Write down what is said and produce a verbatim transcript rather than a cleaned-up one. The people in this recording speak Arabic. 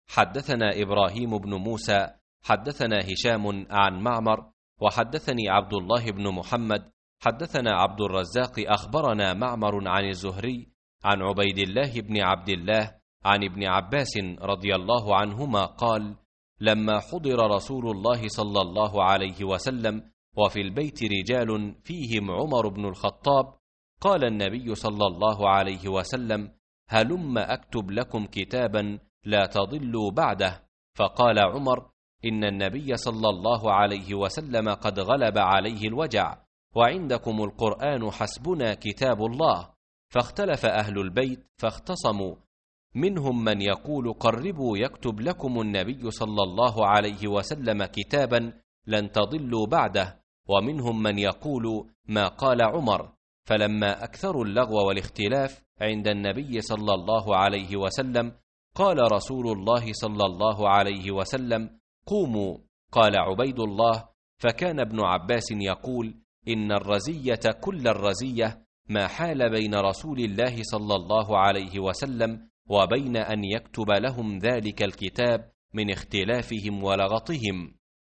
حدثنا إبراهيم بن موسى حدثنا هشام عن معمر وحدثني عبد الله بن محمد حدثنا عبد الرزاق أخبرنا معمر عن الزهري عن عبيد الله بن عبد الله عن ابن عباس رضي الله عنهما قال: لما حضر رسول الله صلى الله عليه وسلم وفي البيت رجال فيهم عمر بن الخطاب، قال النبي صلى الله عليه وسلم: هلم أكتب لكم كتابا لا تضلوا بعده. فقال عمر: إن النبي صلى الله عليه وسلم قد غلب عليه الوجع، وعندكم القرآن حسبنا كتاب الله. فاختلف أهل البيت فاختصموا، منهم من يقول: قربوا يكتب لكم النبي صلى الله عليه وسلم كتابا لن تضلوا بعده، ومنهم من يقول ما قال عمر. فلما أكثروا اللغو والاختلاف عند النبي صلى الله عليه وسلم قال رسول الله صلى الله عليه وسلم: قوموا. قال عبيد الله: فكان ابن عباس يقول: إن الرزية كل الرزية ما حال بين رسول الله صلى الله عليه وسلم وبين أن يكتب لهم ذلك الكتاب من اختلافهم ولغطهم.